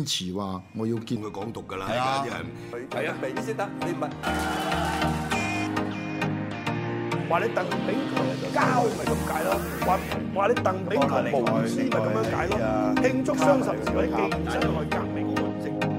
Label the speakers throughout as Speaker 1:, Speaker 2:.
Speaker 1: 持話我要見
Speaker 2: 佢港獨㗎啦，
Speaker 1: 係啊
Speaker 2: 啲人
Speaker 3: 係啊，明先得，你唔係
Speaker 4: 話你鄧炳強交咪咁解咯，話你鄧炳強無私咪咁樣解咯，慶祝雙十節或者紀念辛亥革命嘅歷史。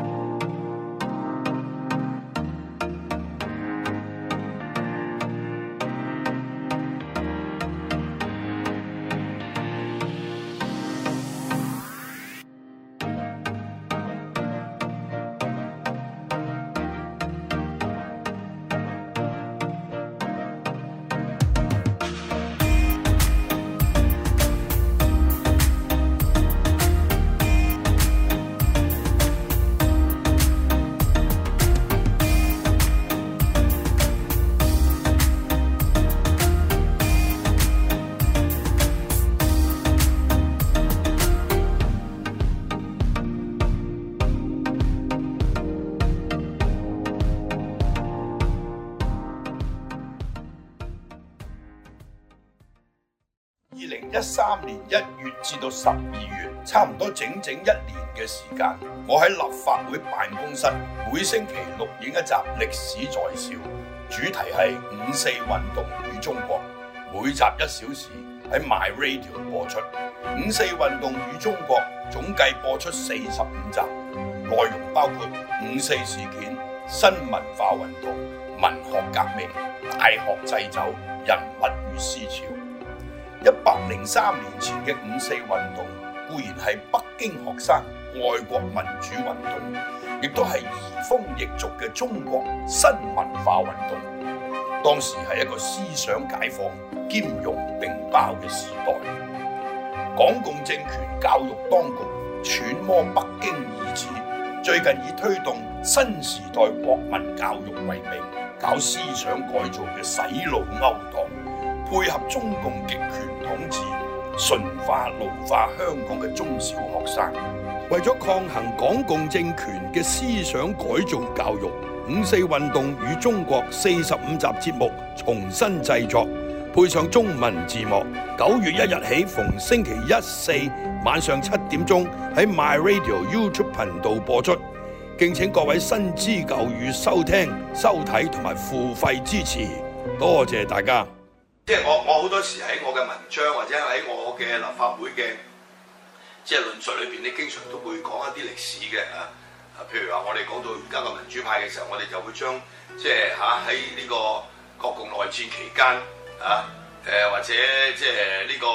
Speaker 5: 2013年1月至到12月，差唔多整整1年嘅時間，我喺立法會辦公室每星期錄影一集歷史在笑，主題係五四運動與中國，每集1小時喺 My Radio 播出。五四運動與中國總計播出45集，內容包括五四事件、新文化運動、文學革命、大學祭酒、人物與思潮。103年前嘅五四運動固然係北京學生愛國民主運動，亦都係移風易俗嘅中國新文化運動。當時係一個思想解放兼容並包嘅時代。港共政權教育當局揣摩北京意旨，最近以推動新時代國民教育為名，搞思想改造嘅洗腦勾當，配合中共極權統治，馴化奴化香港嘅中小學生。為咗抗衡港共政權嘅思想改造教育，五四運動與中國45集節目重新製作，配上中文字幕。9月1日起，逢星期1、4晚上7點鐘喺 My Radio YouTube 頻道播出。敬請各位新知舊語收聽、收睇同埋付費支持，多謝大家。
Speaker 2: 即係我好多時喺我嘅文章或者喺我嘅立法會嘅即係論述裏邊咧，經常都會講一啲歷史嘅譬如話我哋講到而家嘅民主派嘅時候，我哋就會將即係喺呢個國共內戰期間或者即係呢個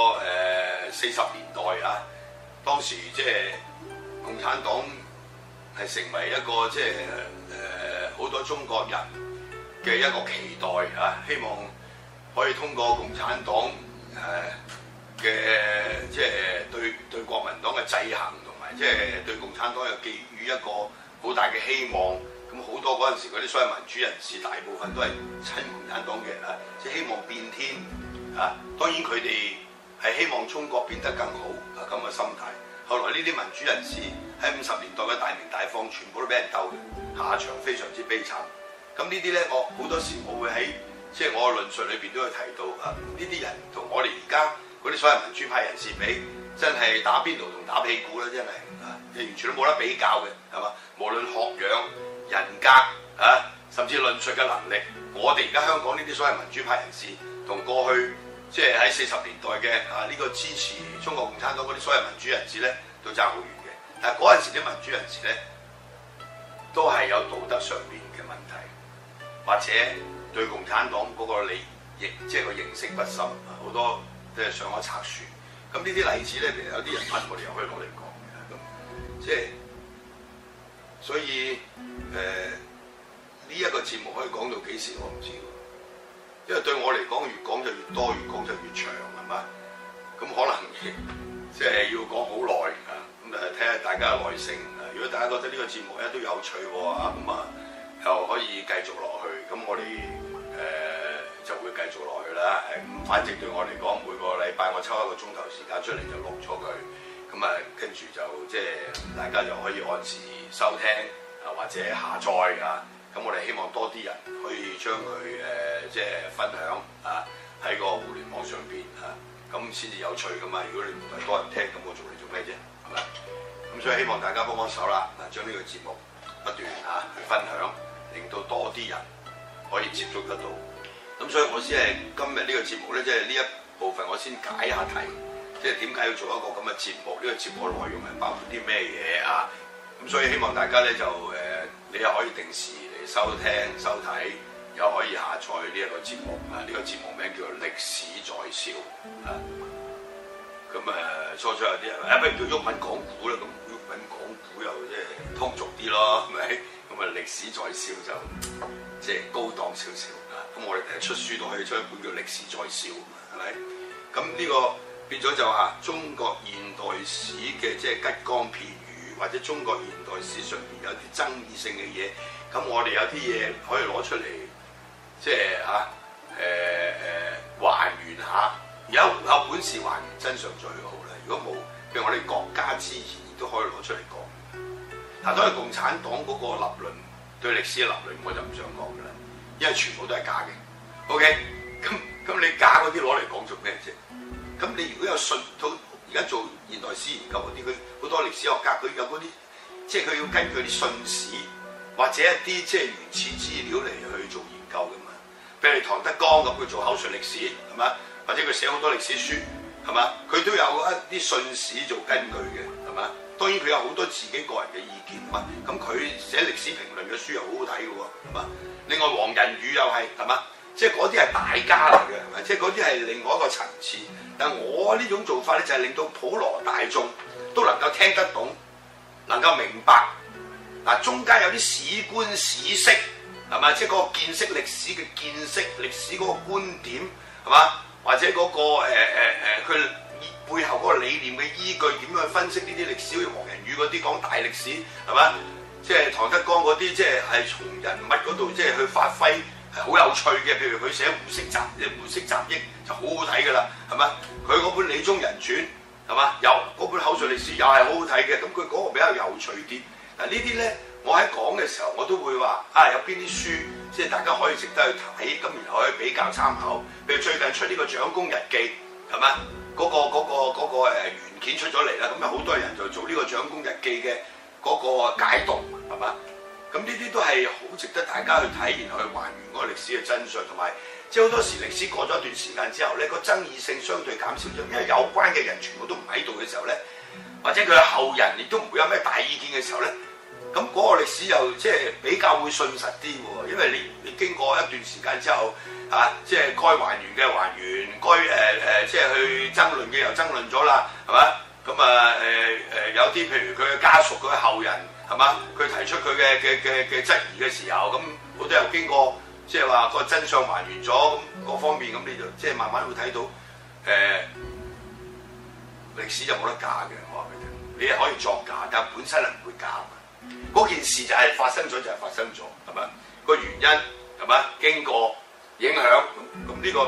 Speaker 2: 40年代當時即係共產黨係成為一個即係好多中國人嘅一個期待希望可以通過共產黨嘅即係對國民黨嘅制衡，同埋即係對共產黨又寄予一個好大嘅希望。咁好多嗰陣時嗰啲所謂民主人士，大部分都係親共產黨嘅即係希望變天當然佢哋係希望中國變得更好咁嘅心態。後來呢啲民主人士喺50年代嘅大鳴大放，全部都俾人鬥，下場非常之悲慘。咁呢啲咧，我好多時我會喺即係我嘅論述裏邊都有提到呢啲人同我哋而家嗰啲所謂民主派人士比，真係打邊爐同打屁股啦，真係完全都冇得比較嘅，係嘛？無論學養、人格甚至論述嘅能力，我哋而家香港呢啲所謂民主派人士，同過去即係喺40年代嘅呢個支持中國共產黨嗰啲所謂民主人士咧，都爭好遠嘅。但係嗰陣時啲民主人士咧，都係有道德上面嘅問題，或者對共產黨嗰個利益即係個認識不深，好多即係上咗賊船。咁呢啲例子咧，其實有啲人問我哋又可以攞嚟講嘅。咁即係所以呢一個節目可以講到幾時我唔知喎，因為對我嚟講越講就越多，越講就越長，係嘛？咁可能即係要講好耐咁睇下大家嘅耐性。如果大家覺得呢個節目咧都有趣喎又可以繼續落去，咁我哋就會繼續落去啦。咁反正對我嚟講，每個禮拜我抽1個鐘頭時間出嚟就錄咗佢，咁跟住就即係大家就可以按時收聽或者下載咁我哋希望多啲人可以將佢即係分享喺個互聯網上邊咁先至有趣噶嘛。如果你唔係多人聽，咁我做嚟做咩啫？係咪？咁咁所以希望大家幫手啦，將呢個節目不斷去分享，令到多啲人可以接觸得到。咁所以我先係今日呢個節目咧，即係呢一部分我先解下題，即係點解要做一個咁嘅節目？呢個節目嘅內容係包括啲咩嘢啊？咁所以希望大家咧就你又可以定時嚟收聽收睇，又可以下載呢一個節目啊！呢個節目名叫做《歷史在笑》啊。咁初初有啲人話不如叫毓民講古啦，咁毓民講古又即係通俗啲咯，係咪？咁歷史在笑就即係高檔少少啊！咁我哋第日出書都可以出一本叫《歷史在笑》，係咪？咁呢個變咗就話中國現代史嘅即係吉光片羽，或者中國現代史上面有啲爭議性嘅嘢，咁我哋有啲嘢可以攞出嚟，即係還原下。有本事還原真相最好啦。如果冇，譬如我哋國家之言，亦都可以攞出嚟講。但當然共產黨嗰個立論對歷史嘅立論，我就唔想講㗎啦，因為全部都係假嘅。OK，咁你假嗰啲攞嚟講做咩啫？咁你如果有信到而家做現代史研究嗰啲，佢好多歷史學家，佢有嗰啲，即係佢要根據啲信史或者一啲即係原始資料嚟去做研究㗎嘛。譬如唐德剛咁，佢做口述歷史係嘛？或者佢寫好多歷史書，係嘛？佢都有一啲信史做根據嘅，係嘛？當然佢有好多自己個人嘅意見嘛。咁佢寫歷史評論嘅書又好好睇嘅喎，係嘛？另外黃仁宇又係嘛？即係嗰啲係大家嚟嘅，係咪？即係嗰啲係另外一個層次。但係我呢種做法咧，就係令到普羅大眾都能夠聽得懂，能夠明白。嗱，中間有啲史觀史識，係嘛？即係嗰個見識歷史嘅見識，歷史嗰個觀點，係嘛？或者嗰佢背後嗰個理念嘅依據點樣去分析呢啲歷史？好似黃仁宇嗰啲講大歷史係嘛？即係唐德剛嗰啲，即係從人物嗰度即係去發揮係好有趣嘅。譬如佢寫胡適集憶就好好睇㗎啦，係嘛？佢嗰本《李宗仁傳》係嘛？有嗰本口述歷史又係好好睇嘅。咁佢嗰個比較有趣啲。嗱呢啲咧，我喺講嘅時候我都會話有邊啲書即係大家可以值得去睇，咁然後可以比較參考。譬如最近出呢個《蔣公日記》係嘛？嗰個原件出咗嚟啦，咁有好多人就做呢個《蔣公日記》嘅嗰個解讀係嘛？咁呢啲都係好值得大家去睇，然後去還原嗰個歷史嘅真相，同埋即係好多時歷史過咗一段時間之後咧，個爭議性相對減少咗，因為有關嘅人全部都唔喺度嘅時候咧，或者佢嘅後人亦都唔會有咩大意見嘅時候咧。咁嗰個歷史又即係比較會信實啲喎，因為你經過一段時間之後即係該還原嘅還原，該即係去爭論嘅又爭論咗啦，係嘛？咁有啲譬如佢嘅家屬、佢嘅後人係嘛？佢提出佢嘅質疑嘅時候，咁好多又經過即係話個真相還原咗，咁各方面咁你就即係慢慢會睇到歷史就冇得假嘅，我話俾你聽，你係可以作假，但係本身係唔會假。嗰件事就係發生咗，就係發生咗，係咪？個原因係咪？經過影響咁呢個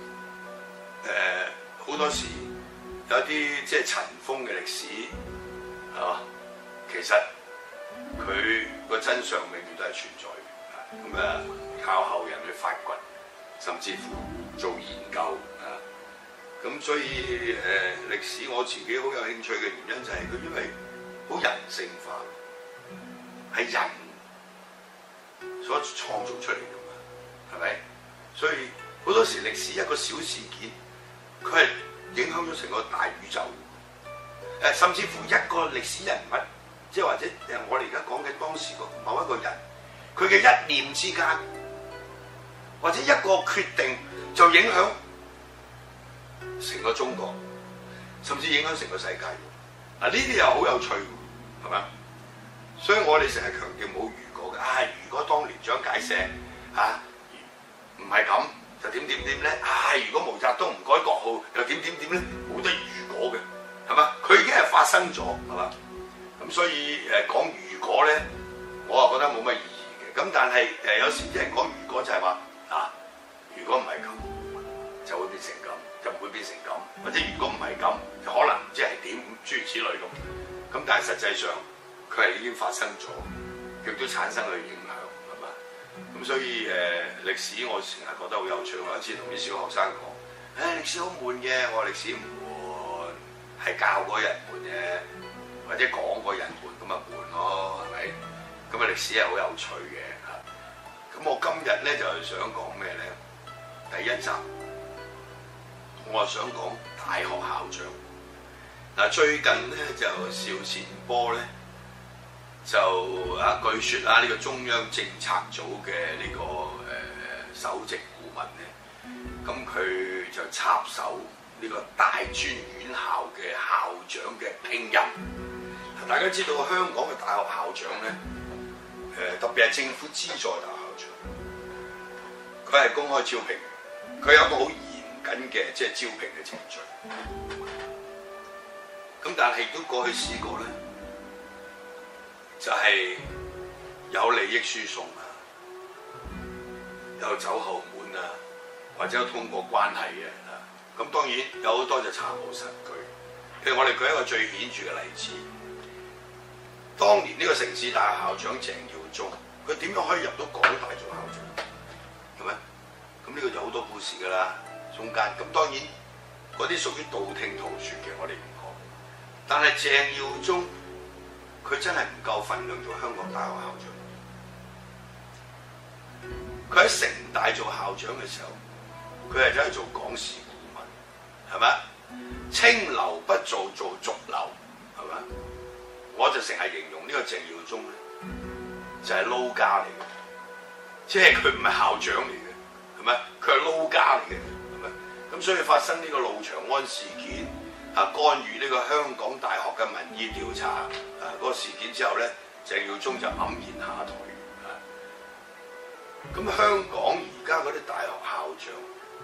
Speaker 2: 好多時有啲即係塵封嘅歷史係嘛？其實佢個真相永遠都係存在嘅。咁靠後人去發掘，甚至乎做研究啊。咁所以歷史我自己好有興趣嘅原因就係佢因為好人性化。係人所創造出嚟㗎嘛，係咪？所以好多時歷史一個小事件，佢係影響咗成個大宇宙。甚至乎一個歷史人物，即係或者我哋而家講緊當時個某一個人，佢嘅一念之間，或者一個決定，就影響成個中國，甚至影響成個世界。嗱呢啲又好有趣，係咪？所以我哋成日強調冇如果嘅，如果當年蔣介石唔係咁，就點咧？如果毛澤東唔改國號，又點咧？冇得如果嘅，係嘛？佢已經係發生咗，係嘛？咁所以講如果咧，我啊覺得冇乜意義嘅。咁但係有時啲人講如果就係話如果唔係咁，就會變成咁，就唔會變成咁，或者如果唔係咁，就可能唔知係點，諸如此類咁。咁但係實際上，佢係已經發生咗，亦都產生佢影響，係嘛？咁所以歷史我成日覺得好有趣。我一次同啲小學生講，歷史好悶嘅，我話歷史唔悶，係教嗰人悶嘅。 或者講個人悶咁咪悶咯，係咪？咁啊歷史係好有趣嘅嚇。咁我今日咧就係想講咩咧？第一集我係想講大學校長。嗱，最近咧就邵善波咧就據說呢個中央政策組嘅呢個首席顧問咧，咁佢就插手呢個大專院校嘅校長嘅聘任。大家知道香港嘅大學校長咧，特別係政府資助大學校長，佢係公開招聘，佢有一個好嚴謹嘅即係招聘嘅程序。咁但係亦都過去試過咧，就係有利益輸送啊，有走後門啊，或者有通過關係嘅啊。咁當然有好多就查無實據。譬如我哋舉一個最顯著嘅例子，當年呢個城市大學校長鄭耀宗，佢點樣可以入到港大做校長？係咪？咁呢個就好多故事㗎啦，中間。咁當然嗰啲屬於道聽途說嘅，我哋唔講。但係鄭耀宗佢真係唔夠份量做香港大學校長。佢喺城大做校長嘅時候，佢係走去做講事顧問，係咪？清流不做，做濁流，係咪？我就成日形容呢個鄭耀宗咧，就係撈家嚟嘅，即係佢唔係校長嚟嘅，係咪？佢係撈家嚟嘅，係咪？咁所以發生呢個路長安事件干預呢個香港大學嘅民意調查嗰個事件之後咧，鄭耀宗就黯然下台。咁香港而家嗰啲大學校長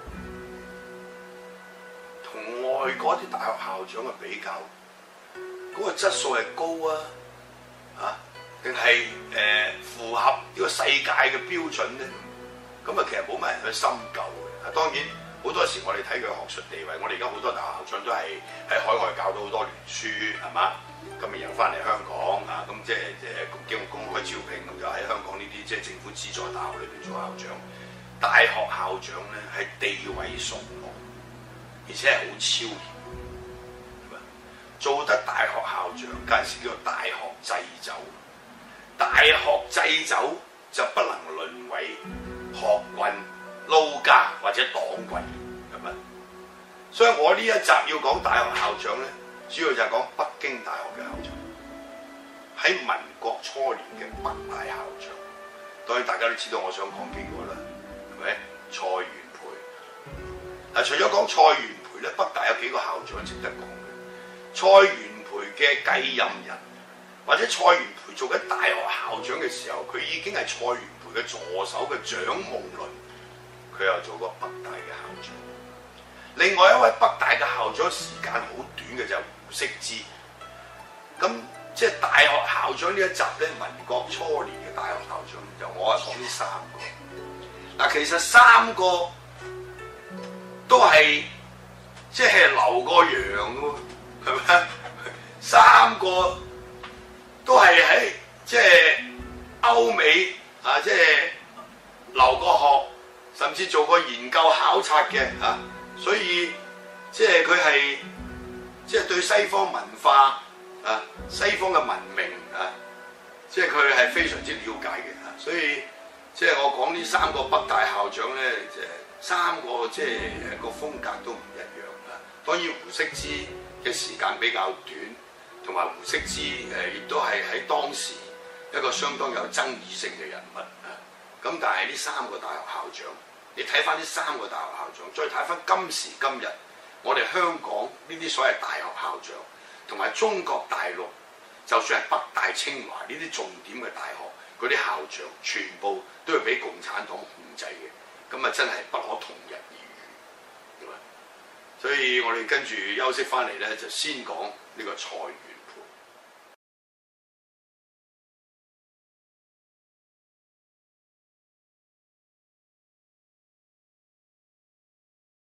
Speaker 2: 同外國啲大學校長嘅比較，嗰個質素係高啊，定係符合呢個世界嘅標準咧？咁啊，其實冇乜人去深究嘅。當然好多時我哋睇佢學術地位，我哋而家好多大學校長都係喺海外教到好多聯書，係嘛？咁然後翻嚟香港啊，咁即係經過公開招聘，咁就喺香港呢啲即係政府資助大學裏邊做校長。大學校長咧係地位崇高，而且係好超然，係咪？做得大學校長，嗰陣時叫做大學祭酒。大學祭酒就不能淪為學棍、撈家或者黨棍，係咪？所以我呢一集要講大學校長咧，主要就係講北京大學嘅校長，喺民國初年嘅北大校長。當然大家都知道我想講邊個啦，係咪？蔡元培。嗱，除咗講蔡元培咧，北大有幾個校長值得講嘅。蔡元培嘅繼任人，或者蔡元培做緊大學校長嘅時候，佢已經係蔡元培嘅助手嘅蔣夢麟，佢又做過北大嘅校長。另外一位北大嘅校長時間好短嘅就係胡適之。咁即係大學校長呢一集咧，民國初年嘅大學校長，就我係講呢三個。嗱，其實三個都係即係留過洋嘅喎，係咪？三個都係喺即係歐美啊，即係留過學，甚至做過研究考察嘅啊，所以即係佢係即係對西方文化啊、西方嘅文明啊，即係佢係非常之了解嘅啊，所以即係我講呢三個北大校長咧，即係三個即係個風格都唔一樣啊。當然胡適之嘅時間比較短，同埋胡適之亦都係喺當時一個相當有爭議性嘅人物啊。咁但係呢三個大學校長，你睇翻呢三個大學校長，再睇翻今時今日我哋香港呢啲所謂大學校長，同埋中國大陸，就算係北大、清華呢啲重點嘅大學，嗰啲校長全部都係俾共產黨控制嘅，咁啊真係不可同日而語，係咪？所以我哋跟住休息翻嚟咧，就先講呢個蔡元